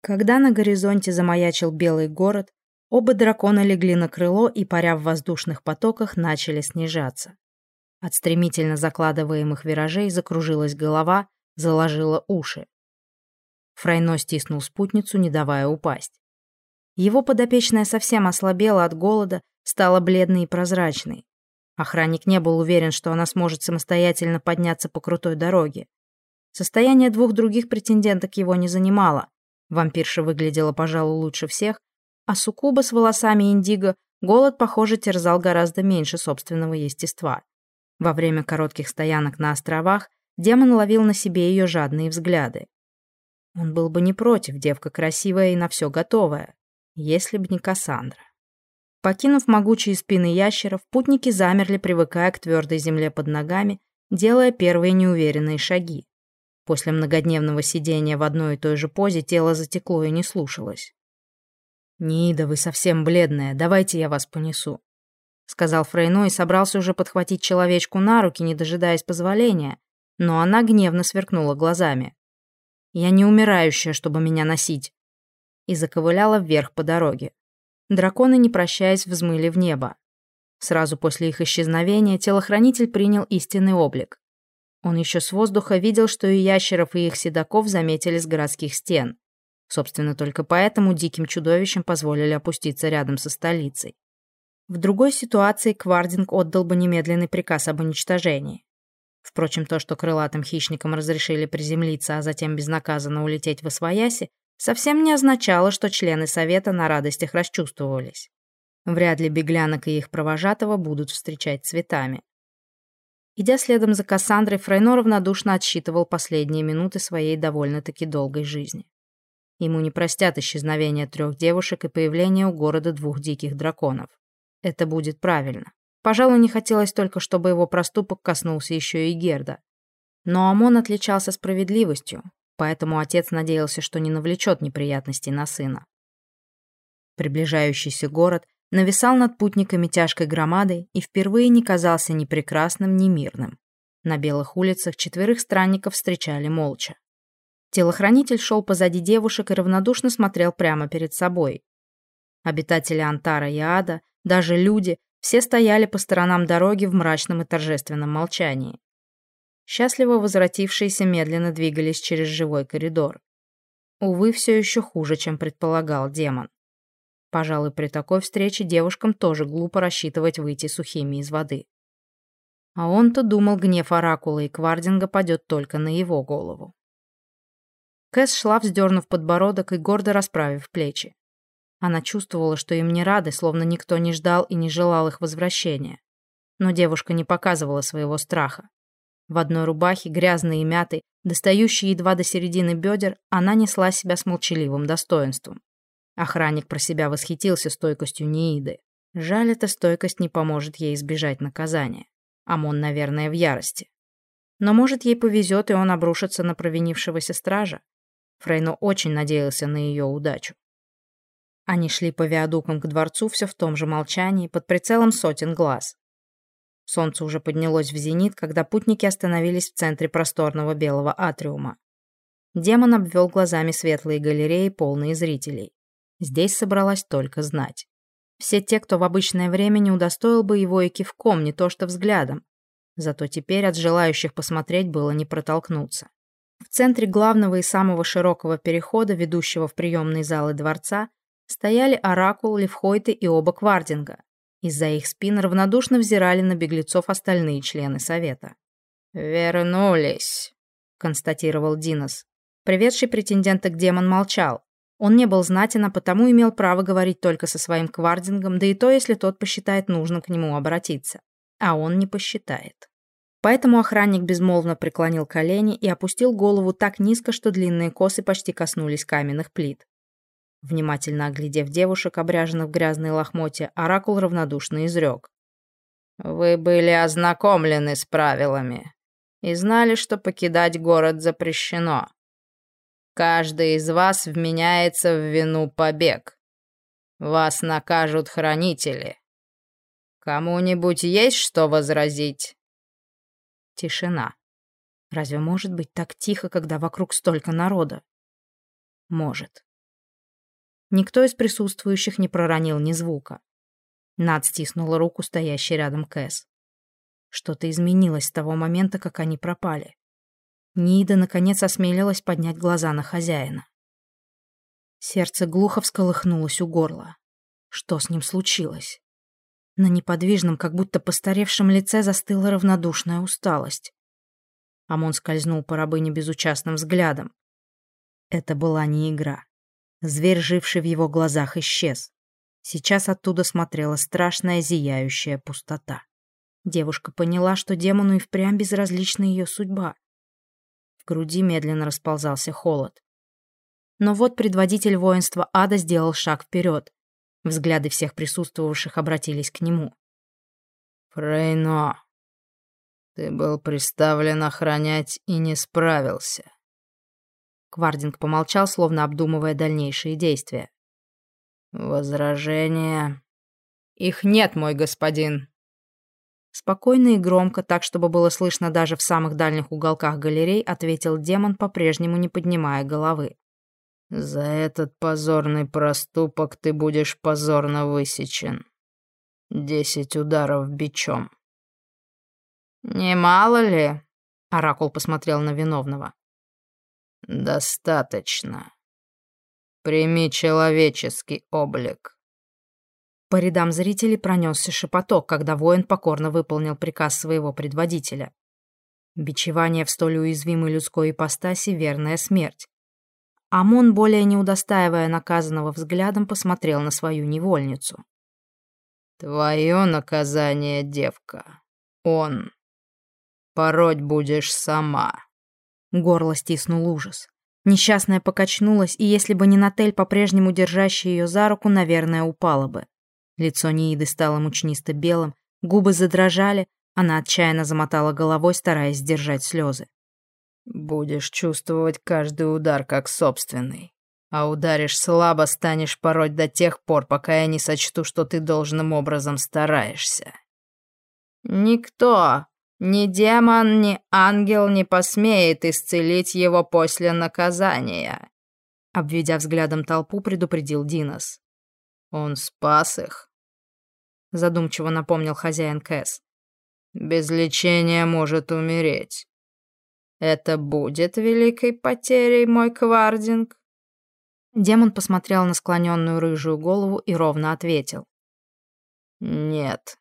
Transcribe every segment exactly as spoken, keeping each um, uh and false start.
Когда на горизонте замаячил белый город, оба дракона легли на крыло и, паря в воздушных потоках, начали снижаться. От стремительно закладываемых виражей закружилась голова, заложила уши. Фрейно стиснул спутницу, не давая упасть. Его подопечная совсем ослабела от голода, стала бледной и прозрачной. Охранник не был уверен, что она сможет самостоятельно подняться по крутой дороге. Состояние двух других претенденток его не занимало. Вампирша выглядела, пожалуй, лучше всех, а суккуба с волосами индиго голод, похоже, терзал гораздо меньше собственного естества. Во время коротких стоянок на островах демон ловил на себе ее жадные взгляды. Он был бы не против, девка красивая и на все готовая, если б не Кассандра. Покинув могучие спины ящеров, путники замерли, привыкая к твердой земле под ногами, делая первые неуверенные шаги. После многодневного сидения в одной и той же позе тело затекло и не слушалось. «Нида, вы совсем бледная, давайте я вас понесу», — сказал Фрейно и собрался уже подхватить человечку на руки, не дожидаясь позволения, но она гневно сверкнула глазами. «Я не умирающая, чтобы меня носить», и заковыляла вверх по дороге. Драконы, не прощаясь, взмыли в небо. Сразу после их исчезновения телохранитель принял истинный облик. Он еще с воздуха видел, что и ящеров, и их седаков заметили с городских стен. Собственно, только поэтому диким чудовищам позволили опуститься рядом со столицей. В другой ситуации Квардинг отдал бы немедленный приказ об уничтожении. Впрочем, то, что крылатым хищникам разрешили приземлиться, а затем безнаказанно улететь восвояси, совсем не означало, что члены Совета на радостях расчувствовались. Вряд ли беглянок и их провожатого будут встречать цветами. Идя следом за Кассандрой, Фрейно равнодушно отсчитывал последние минуты своей довольно-таки долгой жизни. Ему не простят исчезновение трех девушек и появление у города двух диких драконов. Это будет правильно. Пожалуй, не хотелось только, чтобы его проступок коснулся еще и Герда. Но Амон отличался справедливостью, поэтому отец надеялся, что не навлечет неприятностей на сына. Приближающийся город нависал над путниками тяжкой громадой и впервые не казался ни прекрасным, ни мирным. На белых улицах четверых странников встречали молча. Телохранитель шел позади девушек и равнодушно смотрел прямо перед собой. Обитатели Антара и Ада, даже люди, все стояли по сторонам дороги в мрачном и торжественном молчании. Счастливо возвратившиеся медленно двигались через живой коридор. Увы, все еще хуже, чем предполагал демон. Пожалуй, при такой встрече девушкам тоже глупо рассчитывать выйти сухими из воды. А он-то думал, гнев Оракула и Квардинга падет только на его голову. Кэс шла, вздернув подбородок и гордо расправив плечи. Она чувствовала, что им не рады, словно никто не ждал и не желал их возвращения. Но девушка не показывала своего страха. В одной рубахе, грязной и мятой, достающей едва до середины бедер, она несла себя с молчаливым достоинством. Охранник про себя восхитился стойкостью Неиды. Жаль, эта стойкость не поможет ей избежать наказания. Амон, наверное, в ярости. Но, может, ей повезет, и он обрушится на провинившегося стража. Фрейно очень надеялся на ее удачу. Они шли по виадукам к дворцу все в том же молчании, под прицелом сотен глаз. Солнце уже поднялось в зенит, когда путники остановились в центре просторного белого атриума. Демон обвел глазами светлые галереи, полные зрителей. Здесь собралась только знать. Все те, кто в обычное время не удостоил бы его и кивком, не то что взглядом. Зато теперь от желающих посмотреть было не протолкнуться. В центре главного и самого широкого перехода, ведущего в приемные залы дворца, стояли Оракул, Левхойты и оба Квардинга. Из-за их спин равнодушно взирали на беглецов остальные члены Совета. «Вернулись», — констатировал Динос. Приведший претендента к демон молчал. Он не был знатен, а потому имел право говорить только со своим Квардингом, да и то, если тот посчитает нужным к нему обратиться. А он не посчитает. Поэтому охранник безмолвно преклонил колени и опустил голову так низко, что длинные косы почти коснулись каменных плит. Внимательно оглядев девушек, обряженных в грязные лохмотья, Оракул равнодушно изрек. «Вы были ознакомлены с правилами и знали, что покидать город запрещено. Каждый из вас вменяется в вину побег. Вас накажут хранители. Кому-нибудь есть что возразить?» Тишина. Разве может быть так тихо, когда вокруг столько народа? Может. Никто из присутствующих не проронил ни звука. Над стиснула руку стоящей рядом Кэс. Что-то изменилось с того момента, как они пропали. Нида наконец осмелилась поднять глаза на хозяина. Сердце глухо всколыхнулось у горла. Что с ним случилось? На неподвижном, как будто постаревшем лице застыла равнодушная усталость. Амон скользнул по рабыне безучастным взглядом. Это была не игра. Зверь, живший в его глазах, исчез. Сейчас оттуда смотрела страшная зияющая пустота. Девушка поняла, что демону и впрямь безразлична ее судьба. В груди медленно расползался холод. Но вот предводитель воинства ада сделал шаг вперед. Взгляды всех присутствовавших обратились к нему. «Фрейно, ты был приставлен охранять и не справился». Квардинг помолчал, словно обдумывая дальнейшие действия. «Возражения?» «Их нет, мой господин». Спокойно и громко, так, чтобы было слышно даже в самых дальних уголках галерей, ответил демон, по-прежнему не поднимая головы. «За этот позорный проступок ты будешь позорно высечен. Десять ударов бичом». «Немало ли?» — Оракул посмотрел на виновного. «Достаточно. Прими человеческий облик». По рядам зрителей пронесся шепоток, когда воин покорно выполнил приказ своего предводителя. Бичевание в столь уязвимой людской ипостаси — верная смерть. Амон, более не удостаивая наказанного взглядом, посмотрел на свою невольницу. «Твое наказание, девка. Он. Пороть будешь сама». Горло стиснул ужас. Несчастная покачнулась, и если бы не Натель, по-прежнему держащая ее за руку, наверное, упала бы. Лицо Нииды стало мучнисто-белым, губы задрожали, она отчаянно замотала головой, стараясь сдержать слезы. «Будешь чувствовать каждый удар как собственный. А ударишь слабо, станешь пороть до тех пор, пока я не сочту, что ты должным образом стараешься». «Никто, ни демон, ни ангел не посмеет исцелить его после наказания», — обведя взглядом толпу, предупредил Динос. «Он спас их», — задумчиво напомнил хозяин Кэс. «Без лечения может умереть». «Это будет великой потерей, мой Квардинг?» Демон посмотрел на склоненную рыжую голову и ровно ответил. «Нет».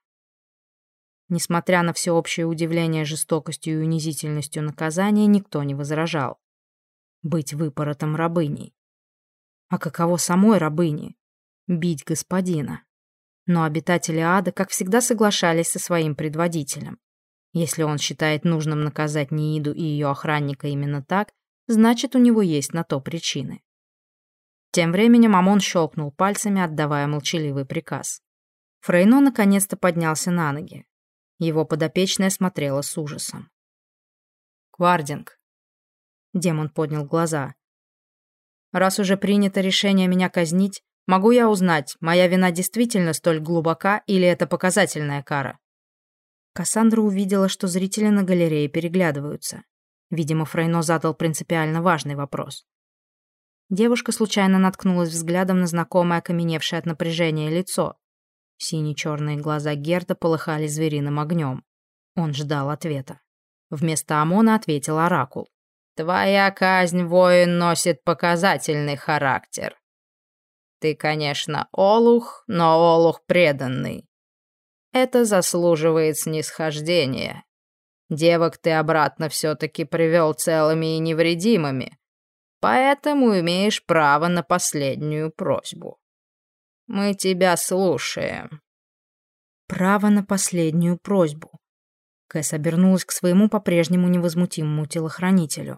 Несмотря на всеобщее удивление жестокостью и унизительностью наказания, никто не возражал. Быть выпоротом рабыней. А каково самой рабыне? Бить господина. Но обитатели ада, как всегда, соглашались со своим предводителем. Если он считает нужным наказать Нииду и ее охранника именно так, значит, у него есть на то причины. Тем временем Амон щелкнул пальцами, отдавая молчаливый приказ. Фрейно наконец-то поднялся на ноги. Его подопечная смотрела с ужасом. «Квардинг», — демон поднял глаза, — «раз уже принято решение меня казнить, могу я узнать, моя вина действительно столь глубока или это показательная кара?» Кассандра увидела, что зрители на галерее переглядываются. Видимо, Фрейно задал принципиально важный вопрос. Девушка случайно наткнулась взглядом на знакомое окаменевшее от напряжения лицо. Сине-черные глаза Герда полыхали звериным огнем. Он ждал ответа. Вместо Амона ответил Оракул. «Твоя казнь, воин, носит показательный характер. Ты, конечно, олух, но олух преданный. Это заслуживает снисхождения. Девок ты обратно все-таки привел целыми и невредимыми, поэтому имеешь право на последнюю просьбу. Мы тебя слушаем». Право на последнюю просьбу. Кэс обернулась к своему по-прежнему невозмутимому телохранителю.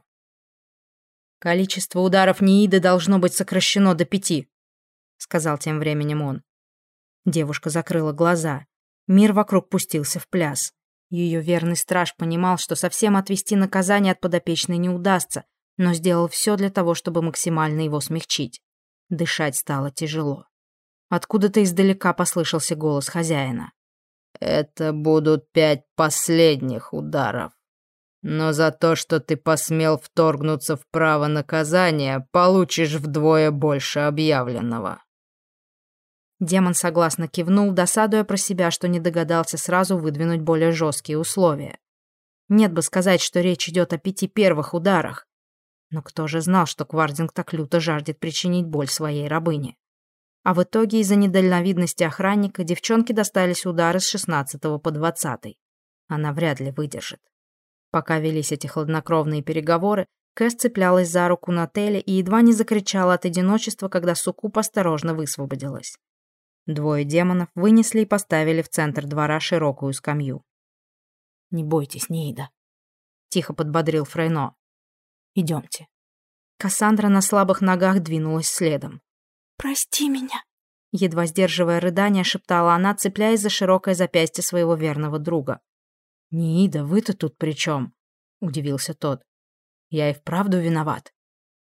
«Количество ударов Нииды должно быть сокращено до пяти», — сказал тем временем он. Девушка закрыла глаза. Мир вокруг пустился в пляс. Ее верный страж понимал, что совсем отвести наказание от подопечной не удастся, но сделал все для того, чтобы максимально его смягчить. Дышать стало тяжело. Откуда-то издалека послышался голос хозяина. «Это будут пять последних ударов. Но за то, что ты посмел вторгнуться в право наказания, получишь вдвое больше объявленного». Демон согласно кивнул, досадуя про себя, что не догадался сразу выдвинуть более жесткие условия. Нет бы сказать, что речь идет о пяти первых ударах. Но кто же знал, что Квардинг так люто жаждет причинить боль своей рабыне? А в итоге из-за недальновидности охранника девчонке достались удары с шестнадцатого по двадцатый. Она вряд ли выдержит. Пока велись эти хладнокровные переговоры, Кэс цеплялась за руку Нателли и едва не закричала от одиночества, когда суккуб осторожно высвободилась. Двое демонов вынесли и поставили в центр двора широкую скамью. «Не бойтесь, Неида», — тихо подбодрил Фрейно. «Идемте». Кассандра на слабых ногах двинулась следом. «Прости меня», — едва сдерживая рыдание, шептала она, цепляясь за широкое запястье своего верного друга. «Неида, вы-то тут при чем?» — удивился тот. «Я и вправду виноват».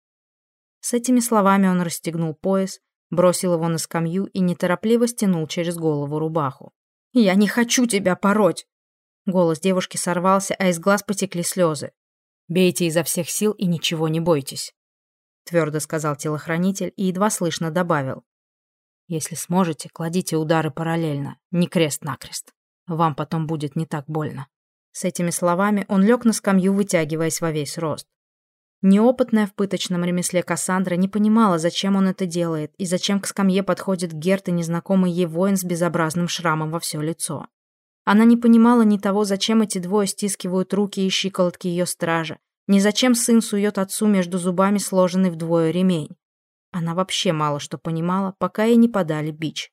С этими словами он расстегнул пояс, бросил его на скамью и неторопливо стянул через голову рубаху. «Я не хочу тебя пороть!» Голос девушки сорвался, а из глаз потекли слезы. «Бейте изо всех сил и ничего не бойтесь», — твердо сказал телохранитель и едва слышно добавил. «Если сможете, кладите удары параллельно, не крест-накрест. Вам потом будет не так больно». С этими словами он лег на скамью, вытягиваясь во весь рост. Неопытная в пыточном ремесле Кассандра не понимала, зачем он это делает, и зачем к скамье подходит Герт и незнакомый ей воин с безобразным шрамом во все лицо. Она не понимала ни того, зачем эти двое стискивают руки и щиколотки ее стража, ни зачем сын сует отцу между зубами сложенный вдвое ремень. Она вообще мало что понимала, пока ей не подали бич.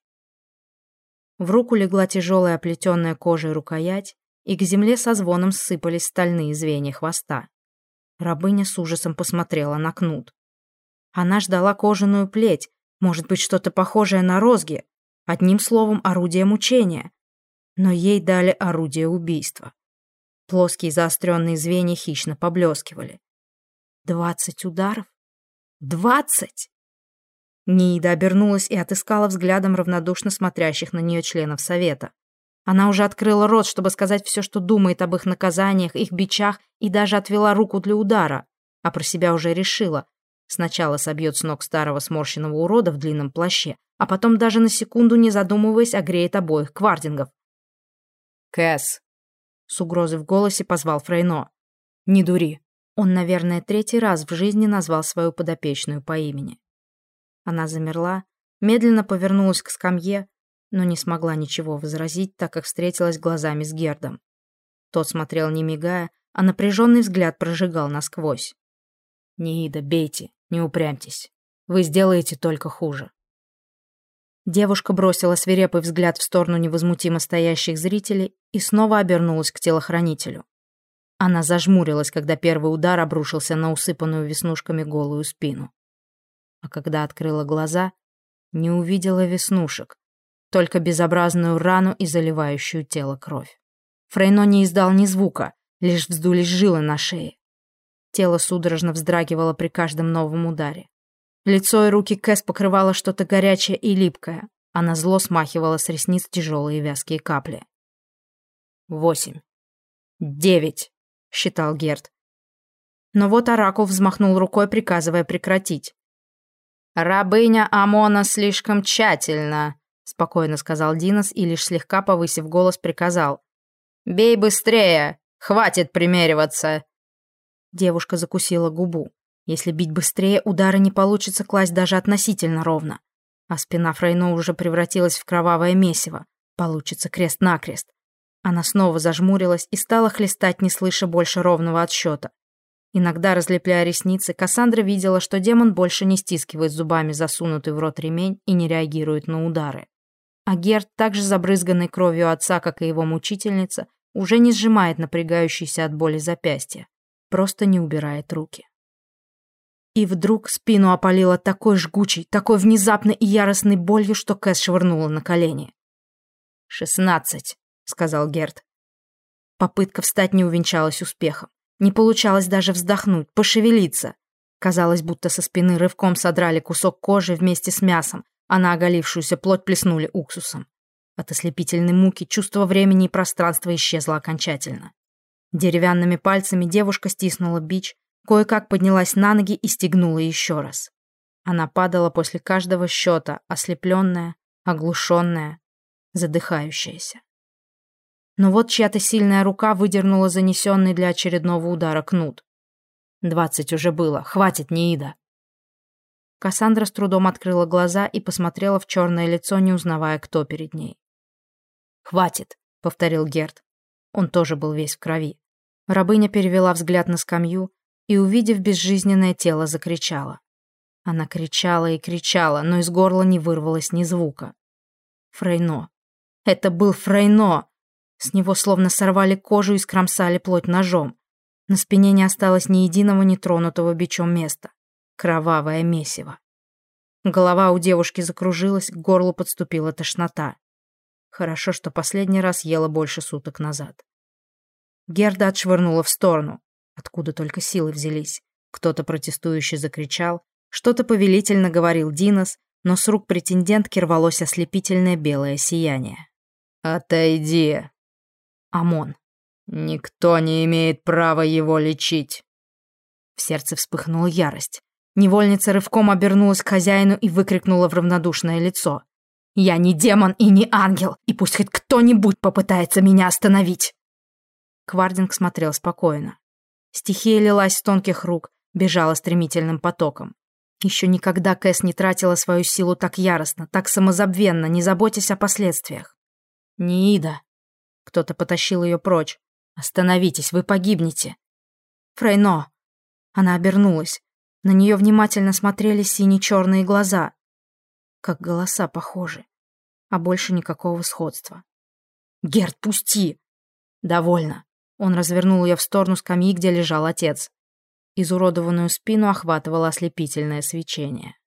В руку легла тяжелая оплетенная кожей рукоять, и к земле со звоном ссыпались стальные звенья хвоста. Рабыня с ужасом посмотрела на кнут. Она ждала кожаную плеть, может быть, что-то похожее на розги, одним словом, орудие мучения. Но ей дали орудие убийства. Плоские заостренные звенья хищно поблескивали. Двадцать ударов? Двадцать! Ниида обернулась и отыскала взглядом равнодушно смотрящих на нее членов совета. Она уже открыла рот, чтобы сказать все, что думает об их наказаниях, их бичах, и даже отвела руку для удара, а про себя уже решила. Сначала собьет с ног старого сморщенного урода в длинном плаще, а потом даже на секунду, не задумываясь, огреет обоих квардингов. «Кэс!» — с угрозой в голосе позвал Фрейно. «Не дури!» Он, наверное, третий раз в жизни назвал свою подопечную по имени. Она замерла, медленно повернулась к скамье, но не смогла ничего возразить, так как встретилась глазами с Гердом. Тот смотрел не мигая, а напряженный взгляд прожигал насквозь. «Неида, бейте, не упрямьтесь. Вы сделаете только хуже». Девушка бросила свирепый взгляд в сторону невозмутимо стоящих зрителей и снова обернулась к телохранителю. Она зажмурилась, когда первый удар обрушился на усыпанную веснушками голую спину. А когда открыла глаза, не увидела веснушек, только безобразную рану и заливающую тело кровь. Фрейно не издал ни звука, лишь вздулись жилы на шее. Тело судорожно вздрагивало при каждом новом ударе. Лицо и руки Кэс покрывало что-то горячее и липкое. Она зло смахивала с ресниц тяжелые вязкие капли. «Восемь. Девять», — считал Герт. Но вот Оракул взмахнул рукой, приказывая прекратить. «Рабыня Амона слишком тщательно», — спокойно сказал Динос и, лишь слегка повысив голос, приказал. «Бей быстрее! Хватит примериваться!» Девушка закусила губу. Если бить быстрее, удары не получится класть даже относительно ровно. А спина Фрейно уже превратилась в кровавое месиво. Получится крест-накрест. Она снова зажмурилась и стала хлестать, не слыша больше ровного отсчета. Иногда, разлепляя ресницы, Кассандра видела, что демон больше не стискивает зубами засунутый в рот ремень и не реагирует на удары. А Герт, также забрызганный кровью отца, как и его мучительница, уже не сжимает напрягающиеся от боли запястья, просто не убирает руки. И вдруг спину опалило такой жгучей, такой внезапной и яростной болью, что Кэс швырнула на колени. «Шестнадцать», — сказал Герт. Попытка встать не увенчалась успехом. Не получалось даже вздохнуть, пошевелиться. Казалось, будто со спины рывком содрали кусок кожи вместе с мясом, а на оголившуюся плоть плеснули уксусом. От ослепительной муки чувство времени и пространства исчезло окончательно. Деревянными пальцами девушка стиснула бич, кое-как поднялась на ноги и стегнула еще раз. Она падала после каждого счета, ослепленная, оглушенная, задыхающаяся. Но вот чья-то сильная рука выдернула занесенный для очередного удара кнут. Двадцать уже было, хватит, Неида. Кассандра с трудом открыла глаза и посмотрела в черное лицо, не узнавая, кто перед ней. «Хватит», — повторил Герд. Он тоже был весь в крови. Рабыня перевела взгляд на скамью и, увидев безжизненное тело, закричала. Она кричала и кричала, но из горла не вырвалось ни звука. Фрейно. Это был Фрейно! С него словно сорвали кожу и скромсали плоть ножом. На спине не осталось ни единого нетронутого бичом места. Кровавое месиво. Голова у девушки закружилась, к горлу подступила тошнота. Хорошо, что последний раз ела больше суток назад. Герда отшвырнула в сторону. Откуда только силы взялись. Кто-то протестующе закричал, что-то повелительно говорил Динос, но с рук претендентки рвалось ослепительное белое сияние. «Отойди!» Амон. «Никто не имеет права его лечить!» В сердце вспыхнула ярость. Невольница рывком обернулась к хозяину и выкрикнула в равнодушное лицо. «Я не демон и не ангел, и пусть хоть кто-нибудь попытается меня остановить!» Квардинг смотрел спокойно. Стихия лилась с тонких рук, бежала стремительным потоком. Еще никогда Кэс не тратила свою силу так яростно, так самозабвенно, не заботясь о последствиях. «Неида!» Кто-то потащил ее прочь. «Остановитесь, вы погибнете!» «Фрейно!» Она обернулась. На нее внимательно смотрели сине-черные глаза. Как голоса похожи, а больше никакого сходства. «Герд, пусти!» «Довольно!» Он развернул ее в сторону скамьи, где лежал отец. Изуродованную спину охватывало ослепительное свечение.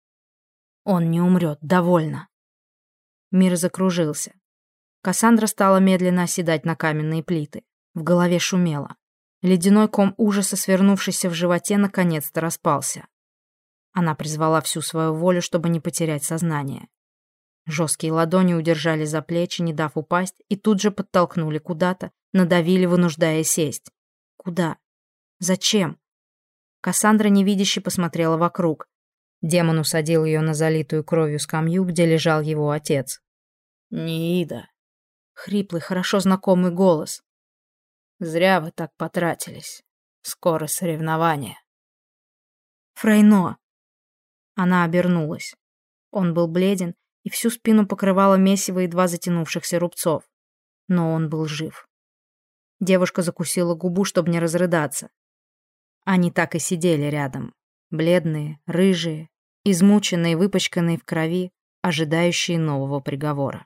«Он не умрет, довольно!» Мир закружился. Кассандра стала медленно оседать на каменные плиты. В голове шумело. Ледяной ком ужаса, свернувшийся в животе, наконец-то распался. Она призвала всю свою волю, чтобы не потерять сознание. Жесткие ладони удержали за плечи, не дав упасть, и тут же подтолкнули куда-то, надавили, вынуждая сесть. Куда? Зачем? Кассандра невидяще посмотрела вокруг. Демон усадил ее на залитую кровью скамью, где лежал его отец. «Неида!» Хриплый, хорошо знакомый голос. «Зря вы так потратились. Скоро соревнования». «Фрейно!» Она обернулась. Он был бледен, и всю спину покрывало месиво и два затянувшихся рубцов. Но он был жив. Девушка закусила губу, чтобы не разрыдаться. Они так и сидели рядом. Бледные, рыжие, измученные, выпачканные в крови, ожидающие нового приговора.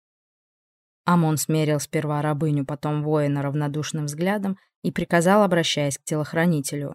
Амон смерил сперва рабыню, потом воина равнодушным взглядом и приказал, обращаясь к телохранителю.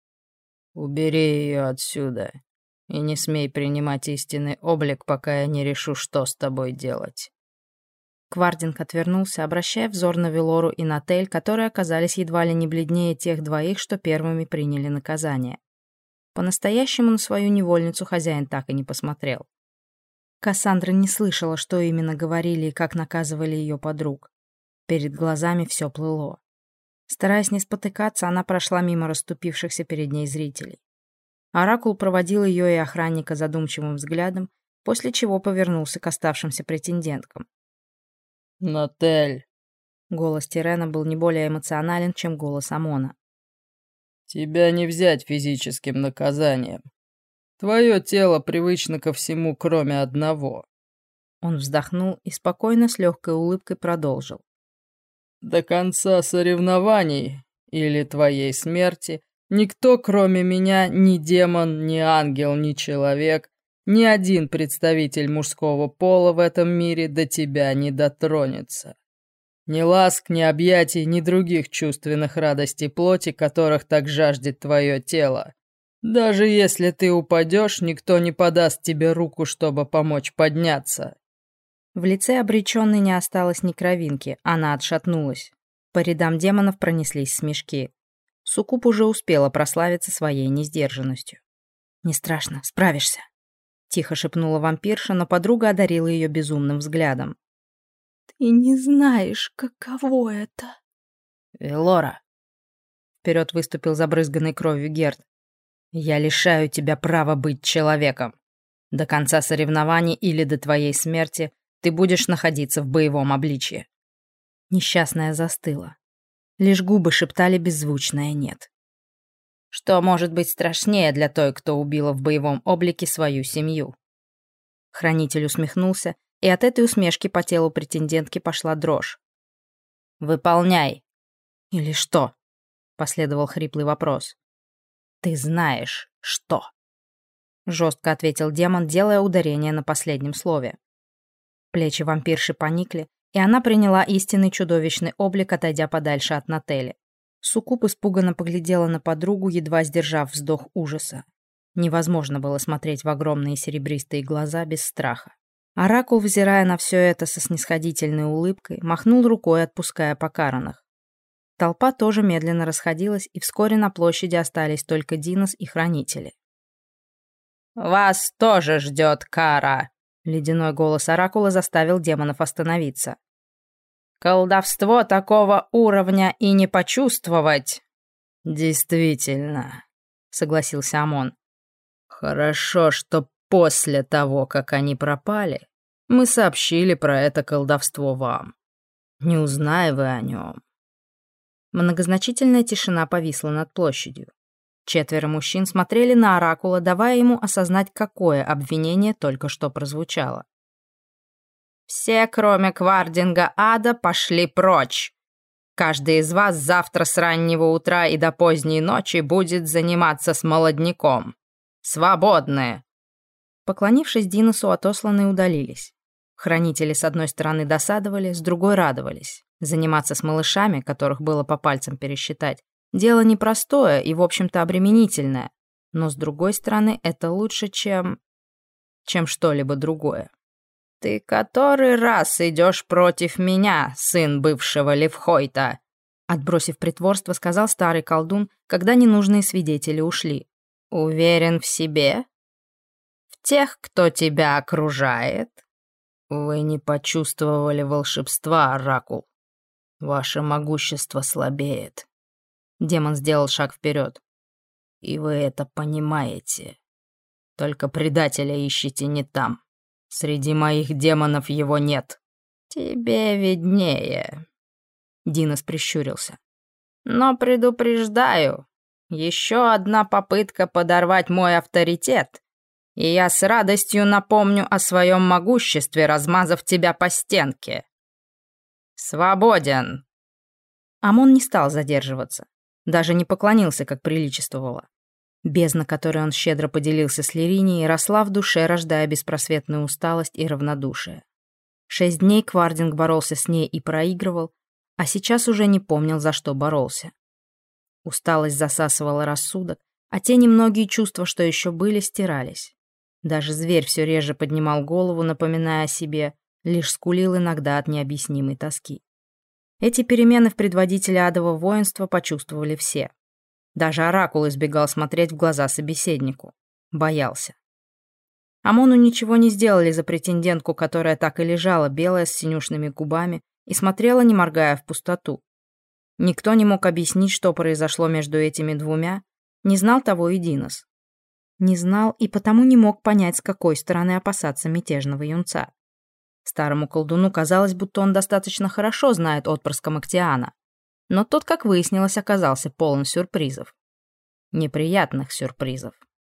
«Убери ее отсюда и не смей принимать истинный облик, пока я не решу, что с тобой делать». Квардинг отвернулся, обращая взор на Велору и на Тель, которые оказались едва ли не бледнее тех двоих, что первыми приняли наказание. По-настоящему на свою невольницу хозяин так и не посмотрел. Кассандра не слышала, что именно говорили и как наказывали ее подруг. Перед глазами все плыло. Стараясь не спотыкаться, она прошла мимо расступившихся перед ней зрителей. Оракул проводил ее и охранника задумчивым взглядом, после чего повернулся к оставшимся претенденткам. «Натель!» Голос Тирена был не более эмоционален, чем голос Амона. «Тебя не взять физическим наказанием. Твое тело привычно ко всему, кроме одного». Он вздохнул и спокойно, с легкой улыбкой продолжил. «До конца соревнований или твоей смерти никто, кроме меня, ни демон, ни ангел, ни человек, ни один представитель мужского пола в этом мире до тебя не дотронется. Ни ласк, ни объятий, ни других чувственных радостей плоти, которых так жаждет твое тело. Даже если ты упадешь, никто не подаст тебе руку, чтобы помочь подняться». В лице обреченной не осталось ни кровинки, она отшатнулась. По рядам демонов пронеслись смешки. Суккуб уже успела прославиться своей несдержанностью. «Не страшно, справишься», — тихо шепнула вампирша, но подруга одарила ее безумным взглядом. «Ты не знаешь, каково это». «Велора!» Вперед выступил забрызганный кровью Герд. «Я лишаю тебя права быть человеком. До конца соревнований или до твоей смерти ты будешь находиться в боевом обличье». Несчастная застыла. Лишь губы шептали беззвучное «нет». Что может быть страшнее для той, кто убила в боевом облике свою семью? Хранитель усмехнулся, и от этой усмешки по телу претендентки пошла дрожь. «Выполняй!» «Или что?» — последовал хриплый вопрос. «Ты знаешь, что?» — жестко ответил демон, делая ударение на последнем слове. Плечи вампирши поникли, и она приняла истинный чудовищный облик, отойдя подальше от Нателли. Суккуб испуганно поглядела на подругу, едва сдержав вздох ужаса. Невозможно было смотреть в огромные серебристые глаза без страха. Оракул, взирая на все это со снисходительной улыбкой, махнул рукой, отпуская покаранных. Толпа тоже медленно расходилась, и вскоре на площади остались только Динос и хранители. «Вас тоже ждет кара!» Ледяной голос Оракула заставил демонов остановиться. «Колдовство такого уровня и не почувствовать!» «Действительно», — согласился Амон. «Хорошо, что после того, как они пропали, мы сообщили про это колдовство вам. Не узнай вы о нем». Многозначительная тишина повисла над площадью. Четверо мужчин смотрели на Оракула, давая ему осознать, какое обвинение только что прозвучало. «Все, кроме Квардинга Ада, пошли прочь. Каждый из вас завтра с раннего утра и до поздней ночи будет заниматься с молодняком. Свободны!» Поклонившись Диносу, отосланные удалились. Хранители с одной стороны досадовали, с другой радовались. Заниматься с малышами, которых было по пальцам пересчитать, дело непростое и, в общем-то, обременительное. Но, с другой стороны, это лучше, чем... чем что-либо другое. «Ты который раз идешь против меня, сын бывшего Левхойта?» Отбросив притворство, сказал старый колдун, когда ненужные свидетели ушли. «Уверен в себе? В тех, кто тебя окружает?» «Вы не почувствовали волшебства, Оракул. Ваше могущество слабеет». Демон сделал шаг вперед. «И вы это понимаете. Только предателя ищите не там. Среди моих демонов его нет». «Тебе виднее». Динос прищурился. «Но предупреждаю, еще одна попытка подорвать мой авторитет, и я с радостью напомню о своем могуществе, размазав тебя по стенке. Свободен!» Амон не стал задерживаться, даже не поклонился, как приличествовало. Бездна, которой он щедро поделился с Лиринией, росла в душе, рождая беспросветную усталость и равнодушие. Шесть дней Квардинг боролся с ней и проигрывал, а сейчас уже не помнил, за что боролся. Усталость засасывала рассудок, а те немногие чувства, что еще были, стирались. Даже зверь все реже поднимал голову, напоминая о себе, лишь скулил иногда от необъяснимой тоски. Эти перемены в предводителе адового воинства почувствовали все. Даже Оракул избегал смотреть в глаза собеседнику. Боялся. Амону ничего не сделали за претендентку, которая так и лежала, белая, с синюшными губами, и смотрела, не моргая, в пустоту. Никто не мог объяснить, что произошло между этими двумя, не знал того и Динос. Не знал и потому не мог понять, с какой стороны опасаться мятежного юнца. Старому колдуну казалось, будто он достаточно хорошо знает отпрыска Мактиана. Но тот, как выяснилось, оказался полон сюрпризов. Неприятных сюрпризов.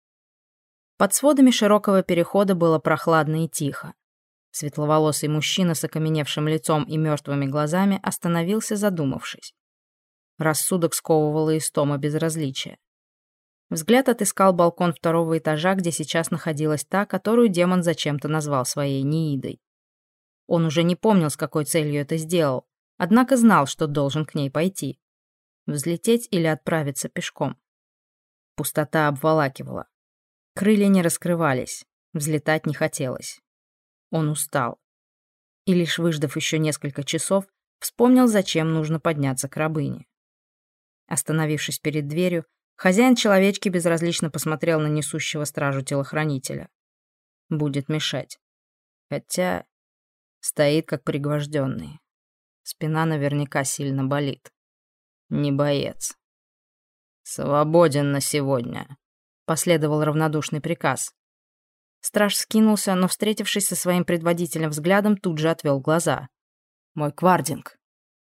Под сводами широкого перехода было прохладно и тихо. Светловолосый мужчина с окаменевшим лицом и мертвыми глазами остановился, задумавшись. Рассудок сковывало истома безразличия. Взгляд отыскал балкон второго этажа, где сейчас находилась та, которую демон зачем-то назвал своей Неидой. Он уже не помнил, с какой целью это сделал, однако знал, что должен к ней пойти. Взлететь или отправиться пешком. Пустота обволакивала. Крылья не раскрывались, взлетать не хотелось. Он устал. И лишь выждав еще несколько часов, вспомнил, зачем нужно подняться к рабыне. Остановившись перед дверью, хозяин человечки безразлично посмотрел на несущего стражу телохранителя. Будет мешать. Хотя стоит как пригвожденный. Спина наверняка сильно болит. не боец. Свободен на сегодня», — последовал равнодушный приказ. Страж скинулся, но, встретившись со своим предводителем взглядом, тут же отвел глаза. «Мой Квардинг».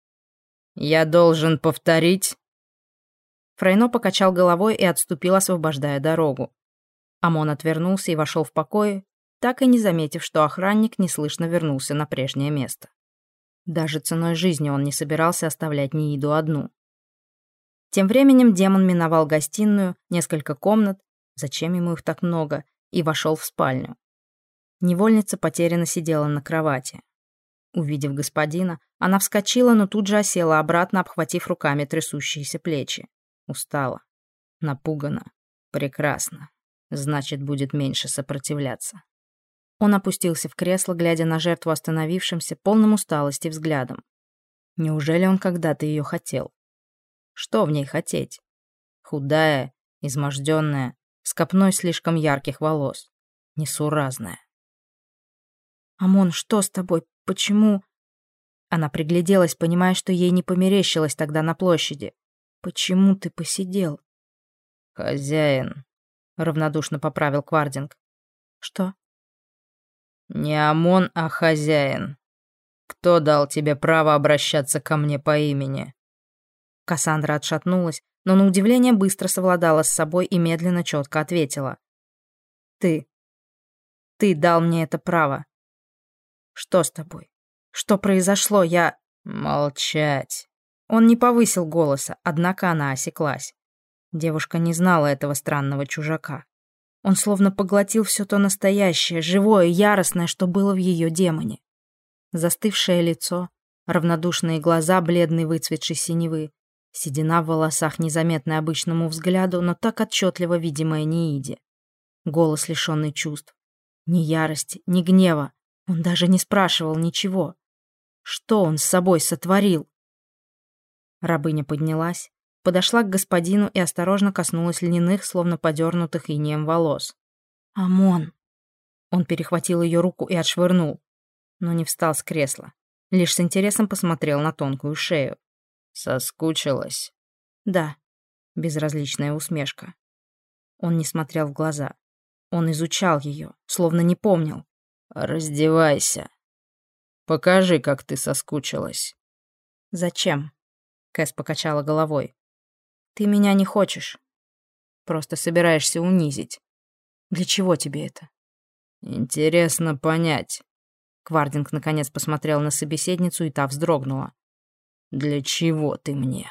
«Я должен повторить?» Фрейно покачал головой и отступил, освобождая дорогу. Амон отвернулся и вошел в покои, так и не заметив, что охранник неслышно вернулся на прежнее место. Даже ценой жизни он не собирался оставлять Нииду одну. Тем временем демон миновал гостиную, несколько комнат, зачем ему их так много, и вошел в спальню. Невольница потерянно сидела на кровати. Увидев господина, она вскочила, но тут же осела обратно, обхватив руками трясущиеся плечи. Устала, напугана. Прекрасно. Значит, будет меньше сопротивляться. Он опустился в кресло, глядя на жертву остановившимся, полным усталости взглядом. Неужели он когда-то ее хотел? Что в ней хотеть? Худая, изможденная, с копной слишком ярких волос. Несуразная. «Амон, что с тобой? Почему?» Она пригляделась, понимая, что ей не померещилось тогда на площади. «Почему ты посидел?» «Хозяин», — равнодушно поправил Квардинг. «Что?» «Не Амон, а хозяин. Кто дал тебе право обращаться ко мне по имени?» Кассандра отшатнулась, но на удивление быстро совладала с собой и медленно четко ответила. «Ты. Ты дал мне это право. Что с тобой? Что произошло? Я...» «Молчать». Он не повысил голоса, однако она осеклась. Девушка не знала этого странного чужака. Он словно поглотил все то настоящее, живое, яростное, что было в ее демоне. Застывшее лицо, равнодушные глаза бледной выцветшей синевы, седина в волосах, незаметная обычному взгляду, но так отчетливо видимая Нииде. Голос, лишенный чувств. Ни ярости, ни гнева. Он даже не спрашивал ничего. Что он с собой сотворил? Рабыня поднялась, подошла к господину и осторожно коснулась льняных, словно подернутых инеем волос. «Амон!» Он перехватил ее руку и отшвырнул, но не встал с кресла. Лишь с интересом посмотрел на тонкую шею. «Соскучилась?» «Да», — безразличная усмешка. Он не смотрел в глаза. Он изучал ее, словно не помнил. «Раздевайся. Покажи, как ты соскучилась». «Зачем?» — Кэс покачала головой. «Ты меня не хочешь. Просто собираешься унизить. Для чего тебе это?» «Интересно понять». Квардинг наконец посмотрел на собеседницу, и та вздрогнула. «Для чего ты мне?»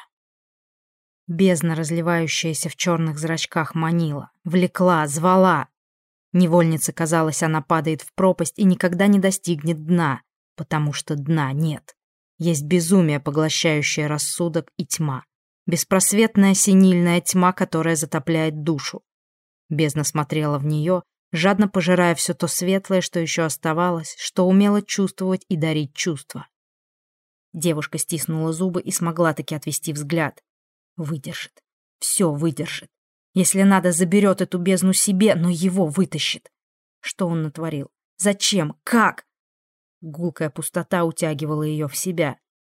Бездна, разливающаяся в черных зрачках, манила, влекла, звала. Невольнице казалось, она падает в пропасть и никогда не достигнет дна, потому что дна нет. Есть безумие, поглощающее рассудок, и тьма. Беспросветная синильная тьма, которая затопляет душу. Бездна смотрела в нее, жадно пожирая все то светлое, что еще оставалось, что умело чувствовать и дарить чувства. Девушка стиснула зубы и смогла таки отвести взгляд. Выдержит. Все выдержит. Если надо, заберет эту бездну себе, но его вытащит. Что он натворил? Зачем? Как? Гулкая пустота утягивала ее в себя.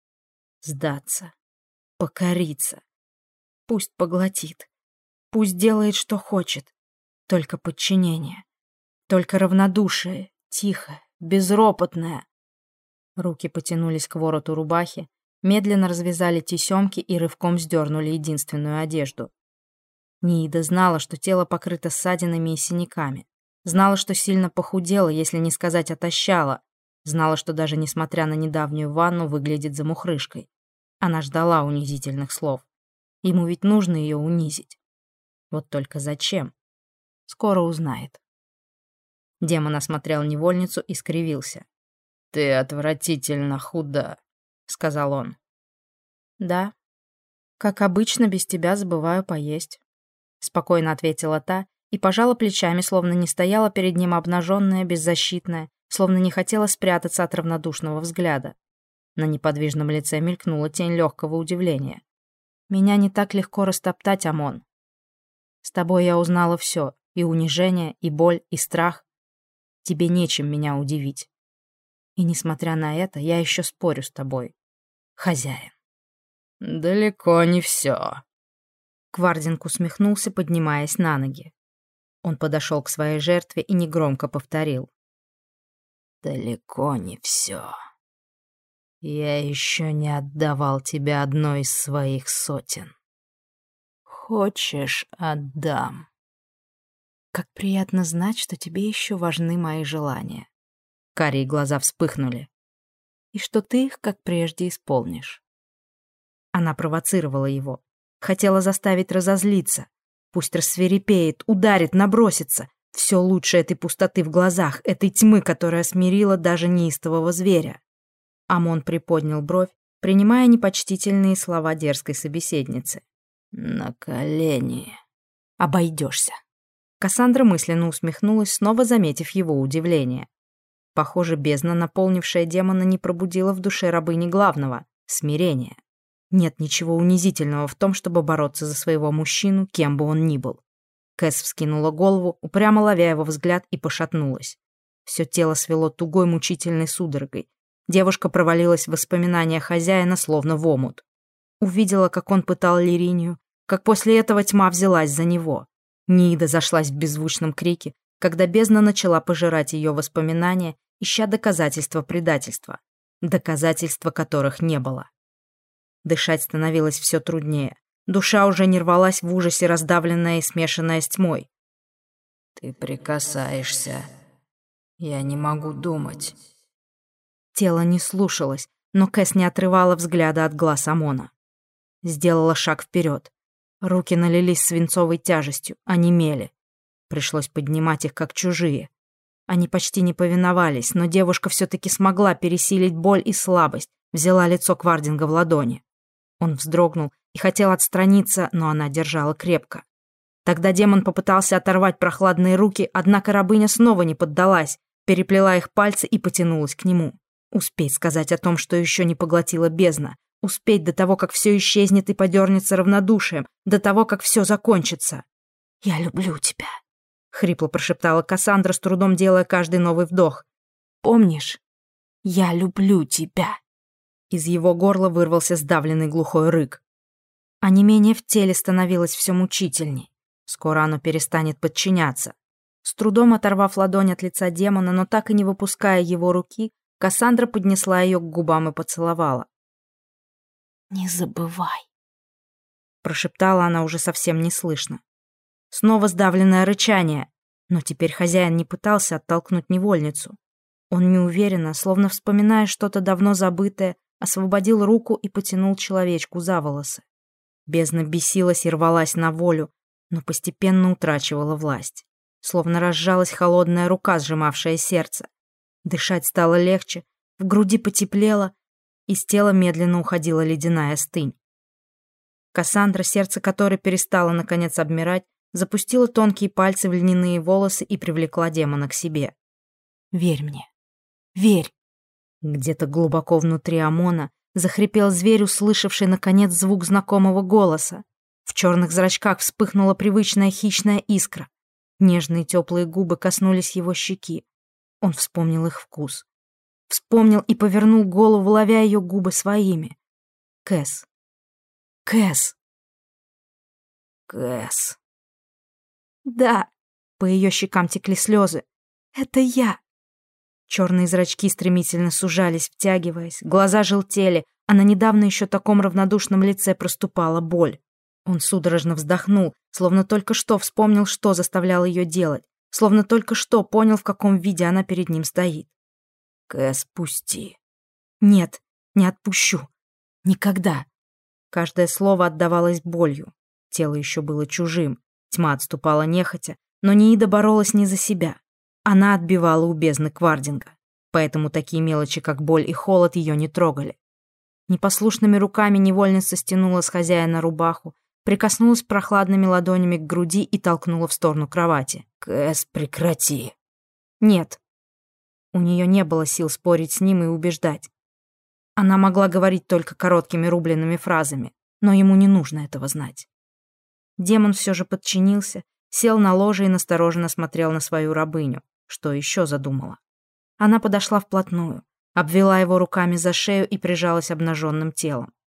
Сдаться. Покориться. Пусть поглотит. Пусть делает, что хочет. Только подчинение. Только равнодушие. Тихое, безропотное. Руки потянулись к вороту рубахи, медленно развязали тесемки и рывком сдернули единственную одежду. Ниида знала, что тело покрыто ссадинами и синяками. Знала, что сильно похудела, если не сказать отощала. Знала, что даже несмотря на недавнюю ванну, выглядит замухрышкой. Она ждала унизительных слов. Ему ведь нужно ее унизить. Вот только зачем? Скоро узнает. Демон осмотрел невольницу и скривился. «Ты отвратительно худа», — сказал он. «Да. Как обычно, без тебя забываю поесть», — спокойно ответила та и пожала плечами, словно не стояла перед ним обнаженная, беззащитная, словно не хотела спрятаться от равнодушного взгляда. На неподвижном лице мелькнула тень легкого удивления. «Меня не так легко растоптать, Амон. С тобой я узнала все, и унижение, и боль, и страх. Тебе нечем меня удивить. И несмотря на это, я еще спорю с тобой, хозяин». Далеко не все. Квардинг усмехнулся, поднимаясь на ноги. Он подошел к своей жертве и негромко повторил. «Далеко не все. Я еще не отдавал тебе одной из своих сотен. Хочешь, отдам. Как приятно знать, что тебе еще важны мои желания». Карие глаза вспыхнули. «И что ты их, как прежде, исполнишь». Она провоцировала его. Хотела заставить разозлиться. Пусть рассвирепеет, ударит, набросится. Все лучше этой пустоты в глазах, этой тьмы, которая смирила даже неистового зверя. Амон приподнял бровь, принимая непочтительные слова дерзкой собеседницы. «На колени. Обойдешься». Кассандра мысленно усмехнулась, снова заметив его удивление. Похоже, бездна, наполнившая демона, не пробудила в душе рабыни главного — смирения. Нет ничего унизительного в том, чтобы бороться за своего мужчину, кем бы он ни был. Кэс вскинула голову, упрямо ловя его взгляд, и пошатнулась. Все тело свело тугой мучительной судорогой. Девушка провалилась в воспоминания хозяина, словно в омут. Увидела, как он пытал Лиринию, как после этого тьма взялась за него. Ниида зашлась в беззвучном крике, когда бездна начала пожирать ее воспоминания, ища доказательства предательства, доказательства которых не было. Дышать становилось все труднее. Душа уже не рвалась в ужасе, раздавленная и смешанная с тьмой. «Ты прикасаешься. Я не могу думать». Тело не слушалось, но Кэс не отрывала взгляда от глаз Амона. Сделала шаг вперед. Руки налились свинцовой тяжестью, онемели. Пришлось поднимать их, как чужие. Они почти не повиновались, но девушка все-таки смогла пересилить боль и слабость, взяла лицо Квардинга в ладони. Он вздрогнул и хотел отстраниться, но она держала крепко. Тогда демон попытался оторвать прохладные руки, однако рабыня снова не поддалась, переплела их пальцы и потянулась к нему. Успеть сказать о том, что еще не поглотила бездна. Успеть до того, как все исчезнет и подернется равнодушием, до того, как все закончится. «Я люблю тебя», — хрипло прошептала Кассандра, с трудом делая каждый новый вдох. «Помнишь? Я люблю тебя». Из его горла вырвался сдавленный глухой рык. Онемение в теле становилось все мучительней. Скоро оно перестанет подчиняться. С трудом оторвав ладонь от лица демона, но так и не выпуская его руки, Кассандра поднесла ее к губам и поцеловала. «Не забывай», — прошептала она уже совсем неслышно. Снова сдавленное рычание, но теперь хозяин не пытался оттолкнуть невольницу. Он неуверенно, словно вспоминая что-то давно забытое, освободил руку и потянул человечку за волосы. Бездна бесилась и рвалась на волю, но постепенно утрачивала власть. Словно разжалась холодная рука, сжимавшая сердце. Дышать стало легче, в груди потеплело, из тела медленно уходила ледяная стынь. Кассандра, сердце которой перестало наконец обмирать, запустила тонкие пальцы в льняные волосы и привлекла демона к себе. «Верь мне, верь!» Где-то глубоко внутри Амона захрипел зверь, услышавший наконец звук знакомого голоса. В черных зрачках вспыхнула привычная хищная искра. Нежные теплые губы коснулись его щеки. Он вспомнил их вкус. Вспомнил и повернул голову, ловя ее губы своими. Кэс. Кэс. Кэс. Да. По ее щекам текли слезы. Это я. Черные зрачки стремительно сужались, втягиваясь. Глаза желтели, а на недавно еще таком равнодушном лице проступала боль. Он судорожно вздохнул, словно только что вспомнил, что заставлял ее делать. Словно только что понял, в каком виде она перед ним стоит. «Кэс, пусти». «Нет, не отпущу. Никогда». Каждое слово отдавалось болью. Тело еще было чужим. Тьма отступала нехотя, но Ниида боролась не за себя. Она отбивала у бездны Квардинга. Поэтому такие мелочи, как боль и холод, ее не трогали. Непослушными руками невольница стянула с хозяина рубаху, прикоснулась прохладными ладонями к груди и толкнула в сторону кровати. «Кэс, прекрати». «Нет». У нее не было сил спорить с ним и убеждать. Она могла говорить только короткими рубленными фразами, но ему не нужно этого знать. Демон все же подчинился, сел на ложе и настороженно смотрел на свою рабыню. Что еще задумала? Она подошла вплотную, обвела его руками за шею и прижалась обнаженным телом.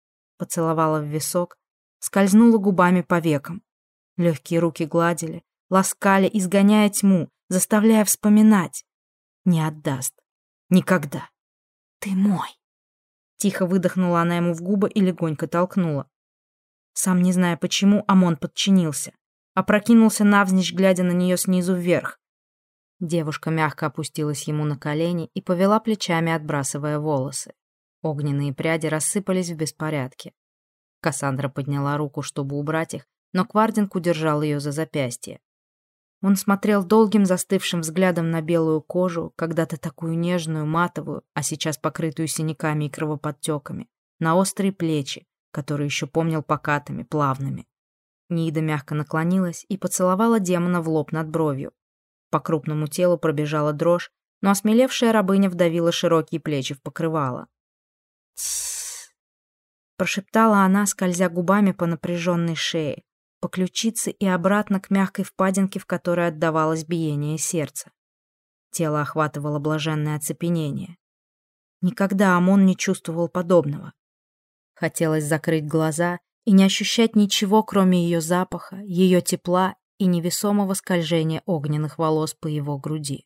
поцеловала в висок, скользнула губами по векам. Легкие руки гладили, ласкали, изгоняя тьму, заставляя вспоминать. Не отдаст. Никогда. Ты мой. Тихо выдохнула она ему в губы и легонько толкнула. Сам не зная почему, Амон подчинился. Опрокинулся навзничь, глядя на нее снизу вверх. Девушка мягко опустилась ему на колени и повела плечами, отбрасывая волосы. Огненные пряди рассыпались в беспорядке. Кассандра подняла руку, чтобы убрать их, но Квардинг удержал ее за запястье. Он смотрел долгим застывшим взглядом на белую кожу, когда-то такую нежную, матовую, а сейчас покрытую синяками и кровоподтеками, на острые плечи, которые еще помнил покатыми, плавными. Ниида мягко наклонилась и поцеловала демона в лоб над бровью. По крупному телу пробежала дрожь, но осмелевшая рабыня вдавила широкие плечи в покрывало. «Тссс», — прошептала она, скользя губами по напряженной шее, по ключице и обратно к мягкой впадинке, в которой отдавалось биение сердца. Тело охватывало блаженное оцепенение. Никогда Амон не чувствовал подобного. Хотелось закрыть глаза и не ощущать ничего, кроме ее запаха, ее тепла и невесомого скольжения огненных волос по его груди.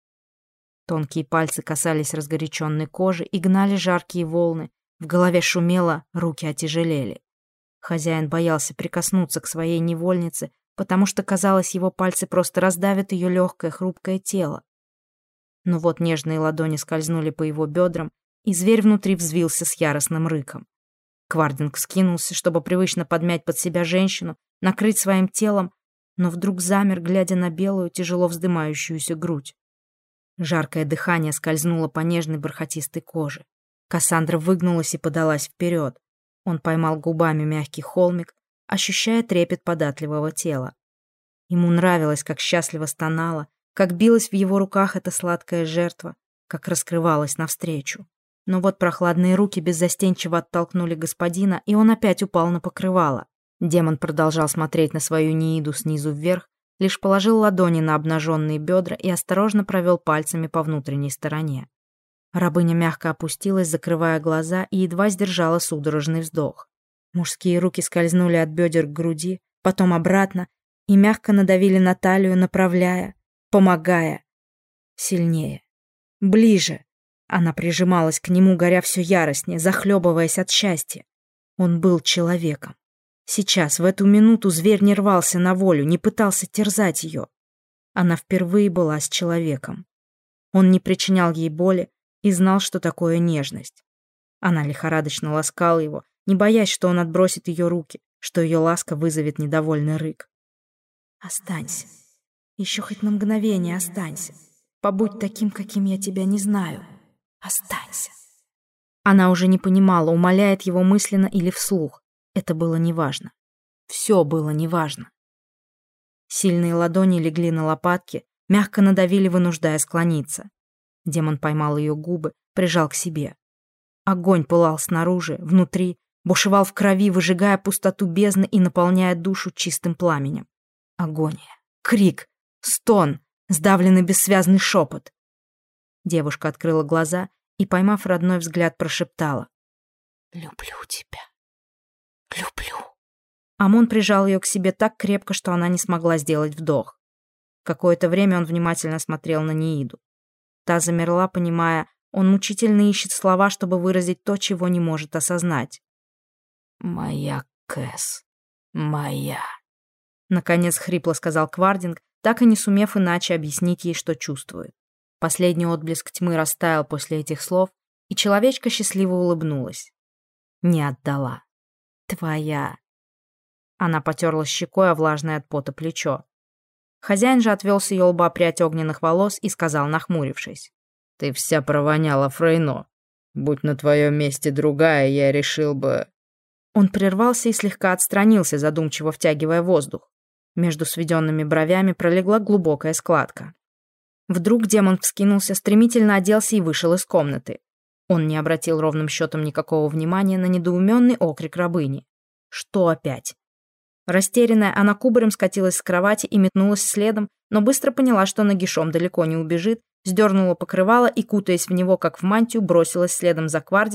Тонкие пальцы касались разгоряченной кожи и гнали жаркие волны, в голове шумело, руки отяжелели. Хозяин боялся прикоснуться к своей невольнице, потому что, казалось, его пальцы просто раздавят ее легкое, хрупкое тело. Но вот нежные ладони скользнули по его бедрам, и зверь внутри взвился с яростным рыком. Квардинг вскинулся, чтобы привычно подмять под себя женщину, накрыть своим телом, но вдруг замер, глядя на белую, тяжело вздымающуюся грудь. Жаркое дыхание скользнуло по нежной бархатистой коже. Кассандра выгнулась и подалась вперед. Он поймал губами мягкий холмик, ощущая трепет податливого тела. Ему нравилось, как счастливо стонала, как билась в его руках эта сладкая жертва, как раскрывалась навстречу. Но вот прохладные руки беззастенчиво оттолкнули господина, и он опять упал на покрывало. Демон продолжал смотреть на свою Нииду снизу вверх, лишь положил ладони на обнаженные бедра и осторожно провел пальцами по внутренней стороне. Рабыня мягко опустилась, закрывая глаза, и едва сдержала судорожный вздох. Мужские руки скользнули от бедер к груди, потом обратно, и мягко надавили на талию, направляя, помогая. Сильнее. Ближе. Она прижималась к нему, горя все яростнее, захлебываясь от счастья. Он был человеком. Сейчас, в эту минуту, зверь не рвался на волю, не пытался терзать ее. Она впервые была с человеком. Он не причинял ей боли и знал, что такое нежность. Она лихорадочно ласкала его, не боясь, что он отбросит ее руки, что ее ласка вызовет недовольный рык. «Останься. Еще хоть на мгновение останься. Побудь таким, каким я тебя не знаю. Останься». Она уже не понимала, умоляет его мысленно или вслух. Это было неважно. Все было неважно. Сильные ладони легли на лопатки, мягко надавили, вынуждая склониться. Демон поймал ее губы, прижал к себе. Огонь пылал снаружи, внутри, бушевал в крови, выжигая пустоту бездны и наполняя душу чистым пламенем. Агония, крик, стон, сдавленный бессвязный шепот. Девушка открыла глаза и, поймав родной взгляд, прошептала: «Люблю тебя. Люблю». Амон прижал ее к себе так крепко, что она не смогла сделать вдох. Какое-то время он внимательно смотрел на Нииду. Та замерла, понимая, он мучительно ищет слова, чтобы выразить то, чего не может осознать. «Моя Кэс, моя», — наконец хрипло сказал Квардинг, так и не сумев иначе объяснить ей, что чувствует. Последний отблеск тьмы растаял после этих слов, и человечка счастливо улыбнулась. «Не отдала. Твоя». Она потерла щекой о влажное от пота плечо. Хозяин же отвел с ее лба прядь огненных волос и сказал, нахмурившись: «Ты вся провоняла, Фрейно. Будь на твоем месте другая, я решил бы...» Он прервался и слегка отстранился, задумчиво втягивая воздух. Между сведенными бровями пролегла глубокая складка. Вдруг демон вскинулся, стремительно оделся и вышел из комнаты. Он не обратил ровным счетом никакого внимания на недоуменный окрик рабыни. Что опять? Растерянная, она кубарем скатилась с кровати и метнулась следом, но быстро поняла, что нагишом далеко не убежит, сдернула покрывало и, кутаясь в него, как в мантию, бросилась следом за Квардингом,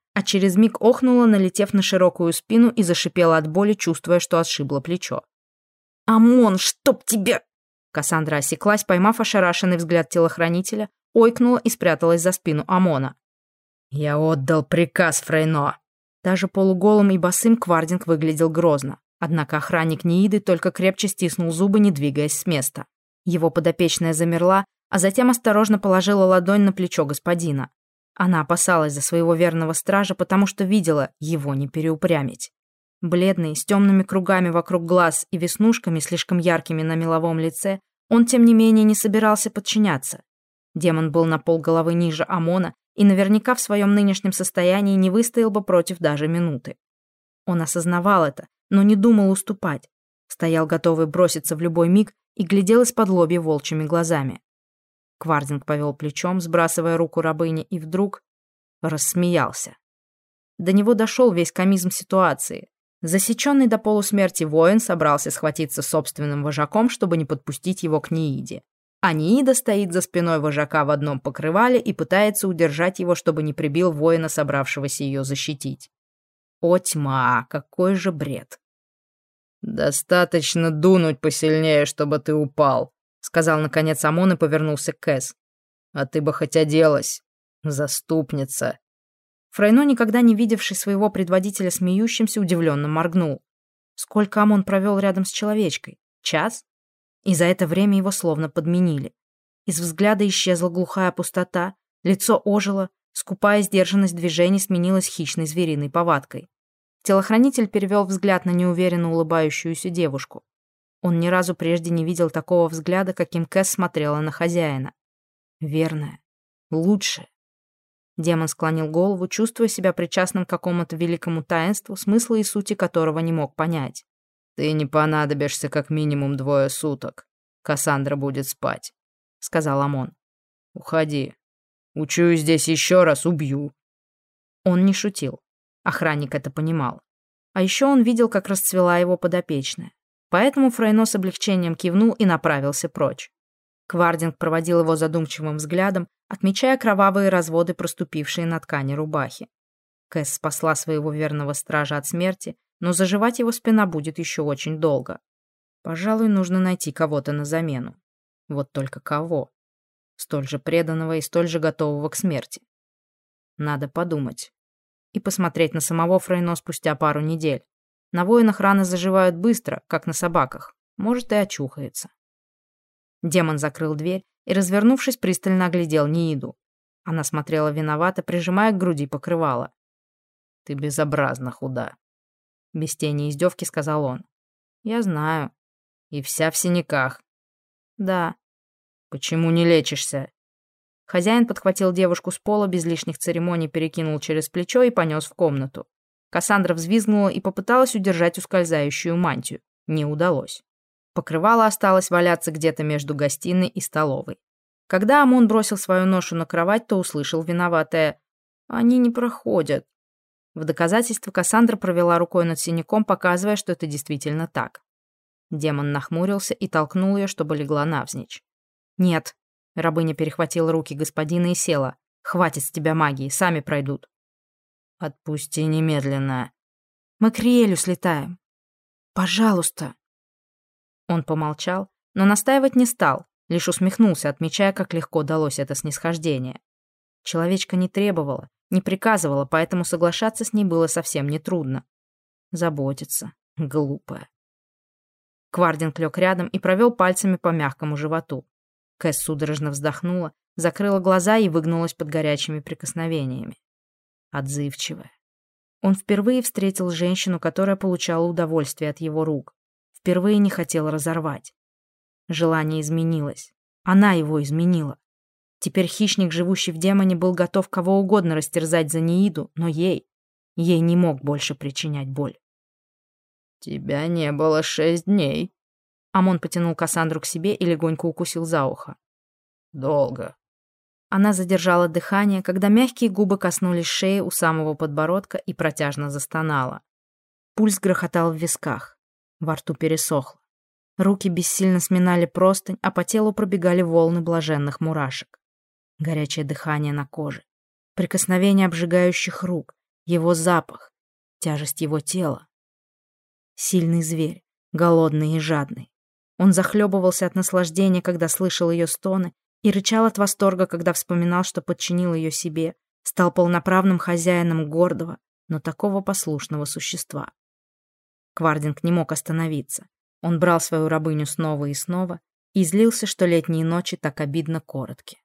а через миг охнула, налетев на широкую спину и зашипела от боли, чувствуя, что отшибло плечо. «Амон, чтоб тебя!» Кассандра осеклась, поймав ошарашенный взгляд телохранителя, ойкнула и спряталась за спину Амона. «Я отдал приказ, Фрейно!» Даже полуголым и босым Квардинг выглядел грозно. Однако охранник Неиды только крепче стиснул зубы, не двигаясь с места. Его подопечная замерла, а затем осторожно положила ладонь на плечо господина. Она опасалась за своего верного стража, потому что видела, его не переупрямить. Бледный, с темными кругами вокруг глаз и веснушками, слишком яркими на меловом лице, он, тем не менее, не собирался подчиняться. Демон был на полголовы ниже Амона и наверняка в своем нынешнем состоянии не выстоял бы против даже минуты. Он осознавал это, но не думал уступать. Стоял готовый броситься в любой миг и глядел из-под лобья волчьими глазами. Квардинг повел плечом, сбрасывая руку рабыни, и вдруг рассмеялся. До него дошел весь комизм ситуации. Засеченный до полусмерти воин собрался схватиться с собственным вожаком, чтобы не подпустить его к Неиде. А Неида стоит за спиной вожака в одном покрывале и пытается удержать его, чтобы не прибил воина, собравшегося ее защитить. О, тьма, какой же бред! «Достаточно дунуть посильнее, чтобы ты упал», — сказал наконец Амон и повернулся к Кэс. «А ты бы хоть оделась, заступница». Фрейно, никогда не видевший своего предводителя смеющимся, удивленно моргнул. Сколько Амон провел рядом с человечкой? Час? И за это время его словно подменили. Из взгляда исчезла глухая пустота, лицо ожило, скупая сдержанность движений сменилась хищной звериной повадкой. Телохранитель перевел взгляд на неуверенно улыбающуюся девушку. Он ни разу прежде не видел такого взгляда, каким Кэс смотрела на хозяина. Верная, лучшая. Демон склонил голову, чувствуя себя причастным к какому-то великому таинству, смысла и сути которого не мог понять. «Ты не понадобишься как минимум двое суток. Кассандра будет спать», — сказал Амон. «Уходи. Учую здесь еще раз, убью». Он не шутил. Охранник это понимал. А еще он видел, как расцвела его подопечная. Поэтому Фрейно с облегчением кивнул и направился прочь. Квардинг проводил его задумчивым взглядом, отмечая кровавые разводы, проступившие на ткани рубахи. Кэс спасла своего верного стража от смерти, но заживать его спина будет еще очень долго. Пожалуй, нужно найти кого-то на замену. Вот только кого? Столь же преданного и столь же готового к смерти. Надо подумать. И посмотреть на самого Фрейно спустя пару недель. На воинах раны заживают быстро, как на собаках. Может, и очухается. Демон закрыл дверь и, развернувшись, пристально оглядел Неиду. Она смотрела виновато, прижимая к груди покрывало. «Ты безобразно худа», — без тени издевки сказал он. «Я знаю. И вся в синяках». «Да». «Почему не лечишься?» Хозяин подхватил девушку с пола, без лишних церемоний перекинул через плечо и понес в комнату. Кассандра взвизгнула и попыталась удержать ускользающую мантию. Не удалось. Покрывало осталось валяться где-то между гостиной и столовой. Когда Амон бросил свою ношу на кровать, то услышал виноватое «Они не проходят». В доказательство Кассандра провела рукой над синяком, показывая, что это действительно так. Демон нахмурился и толкнул ее, чтобы легла навзничь. «Нет». Рабыня перехватила руки господина и села. «Хватит с тебя магии, сами пройдут». «Отпусти немедленно». «Мы к Риэлю слетаем. Пожалуйста». Он помолчал, но настаивать не стал, лишь усмехнулся, отмечая, как легко далось это снисхождение. Человечка не требовала, не приказывала, поэтому соглашаться с ней было совсем нетрудно. Заботиться. Глупая. Квардинг лег рядом и провел пальцами по мягкому животу. Кэс судорожно вздохнула, закрыла глаза и выгнулась под горячими прикосновениями. Отзывчивая. Он впервые встретил женщину, которая получала удовольствие от его рук. Впервые не хотел разорвать. Желание изменилось. Она его изменила. Теперь хищник, живущий в демоне, был готов кого угодно растерзать за Неиду, но ей, ей не мог больше причинять боль. «Тебя не было шесть дней». Амон потянул Кассандру к себе и легонько укусил за ухо. «Долго». Она задержала дыхание, когда мягкие губы коснулись шеи у самого подбородка и протяжно застонала. Пульс грохотал в висках. Во рту пересохло. Руки бессильно сминали простынь, а по телу пробегали волны блаженных мурашек. Горячее дыхание на коже. Прикосновение обжигающих рук. его запах, тяжесть его тела. Сильный зверь, голодный и жадный. Он захлебывался от наслаждения, когда слышал ее стоны, и рычал от восторга, когда вспоминал, что подчинил ее себе, стал полноправным хозяином гордого, но такого послушного существа. Квардинг не мог остановиться. Он брал свою рабыню снова и снова и злился, что летние ночи так обидно коротки.